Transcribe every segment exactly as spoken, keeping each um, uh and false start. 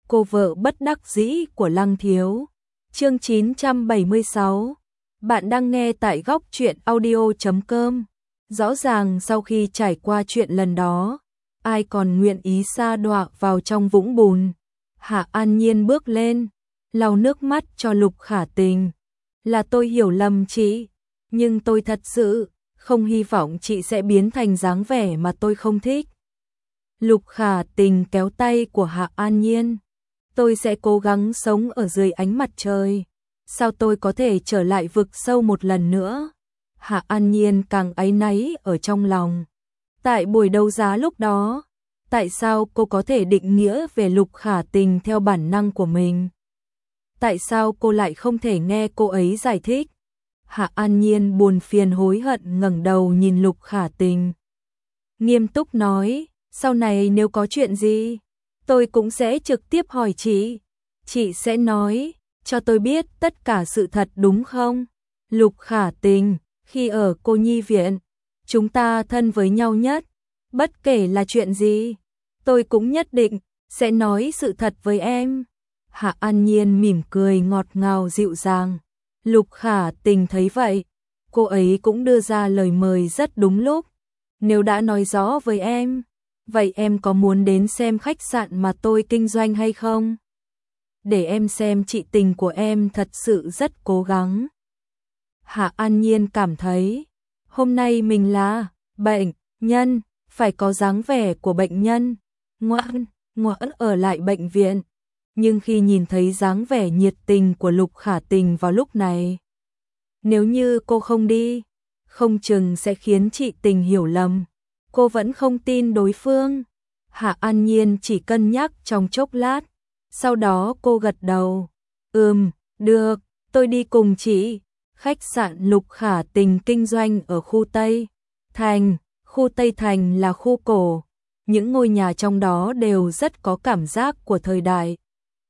cô vợ bất đắc dĩ của Lăng Thiếu. Chương chín trăm bảy mươi sáu. Bạn đang nghe tại góc truyện audio chấm com. Rõ ràng sau khi trải qua chuyện lần đó, ai còn nguyện ý sa đọa vào trong vũng bùn. Hạ An Nhiên bước lên, lau nước mắt cho Lục Khả Tình. Là tôi hiểu lầm chị, nhưng tôi thật sự không hy vọng chị sẽ biến thành dáng vẻ mà tôi không thích. Lục Khả Tình kéo tay của Hạ An Nhiên. Tôi sẽ cố gắng sống ở dưới ánh mặt trời. Sao tôi có thể trở lại vực sâu một lần nữa? Hạ An Nhiên càng áy náy ở trong lòng. Tại buổi đấu giá lúc đó, tại sao cô có thể định nghĩa về Lục Khả Tình theo bản năng của mình? Tại sao cô lại không thể nghe cô ấy giải thích? Hạ An Nhiên buồn phiền hối hận ngẩng đầu nhìn Lục Khả Tình. Nghiêm túc nói, sau này nếu có chuyện gì, tôi cũng sẽ trực tiếp hỏi chị. Chị sẽ nói cho tôi biết tất cả sự thật đúng không? Lục Khả Tình, khi ở cô nhi viện, chúng ta thân với nhau nhất. Bất kể là chuyện gì, tôi cũng nhất định sẽ nói sự thật với em. Hạ An Nhiên mỉm cười ngọt ngào dịu dàng. Lục Khả Tình thấy vậy, cô ấy cũng đưa ra lời mời rất đúng lúc. Nếu đã nói rõ với em, vậy em có muốn đến xem khách sạn mà tôi kinh doanh hay không? Để em xem chị Tình của em thật sự rất cố gắng. Hạ An Nhiên cảm thấy, hôm nay mình là bệnh nhân, phải có dáng vẻ của bệnh nhân, ngoan, ngoãn ở lại bệnh viện. Nhưng khi nhìn thấy dáng vẻ nhiệt tình của Lục Khả Tình vào lúc này, nếu như cô không đi, không chừng sẽ khiến chị Tình hiểu lầm. Cô vẫn không tin đối phương. Hạ An Nhiên chỉ cân nhắc trong chốc lát, sau đó cô gật đầu. Ừm, được, tôi đi cùng chị. Khách sạn Lục Khả Tình kinh doanh ở khu Tây Thành. Khu Tây Thành là khu cổ, những ngôi nhà trong đó đều rất có cảm giác của thời đại.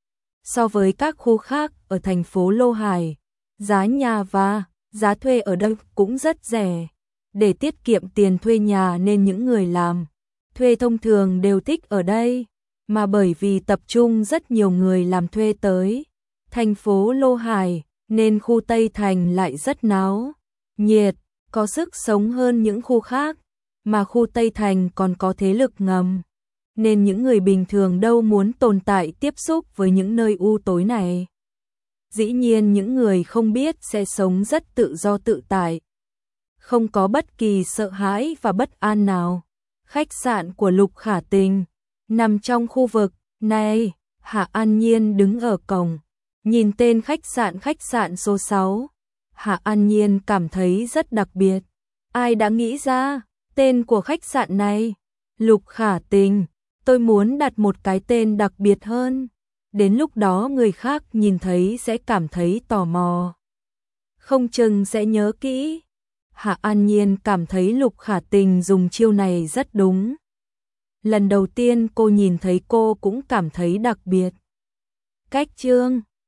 So với các khu khác ở thành phố Lô Hải, giá nhà và giá thuê ở đây cũng rất rẻ. Để tiết kiệm tiền thuê nhà nên những người làm thuê thông thường đều thích ở đây, mà bởi vì tập trung rất nhiều người làm thuê tới thành phố Lô Hải nên khu Tây Thành lại rất náo nhiệt, có sức sống hơn những khu khác, mà khu Tây Thành còn có thế lực ngầm, nên những người bình thường đâu muốn tồn tại tiếp xúc với những nơi u tối này. Dĩ nhiên những người không biết sẽ sống rất tự do tự tại, không có bất kỳ sợ hãi và bất an nào. Khách sạn của Lục Khả Tình nằm trong khu vực này. Hạ An Nhiên đứng ở cổng, nhìn tên khách sạn khách sạn số sáu. Hạ An Nhiên cảm thấy rất đặc biệt. Ai đã nghĩ ra tên của khách sạn này? Lục Khả Tình, tôi muốn đặt một cái tên đặc biệt hơn. Đến lúc đó người khác nhìn thấy sẽ cảm thấy tò mò, không chừng sẽ nhớ kỹ. Hạ An Nhiên cảm thấy Lục Khả Tình dùng chiêu này rất đúng. Lần đầu tiên cô nhìn thấy cô cũng cảm thấy đặc biệt. Cách chương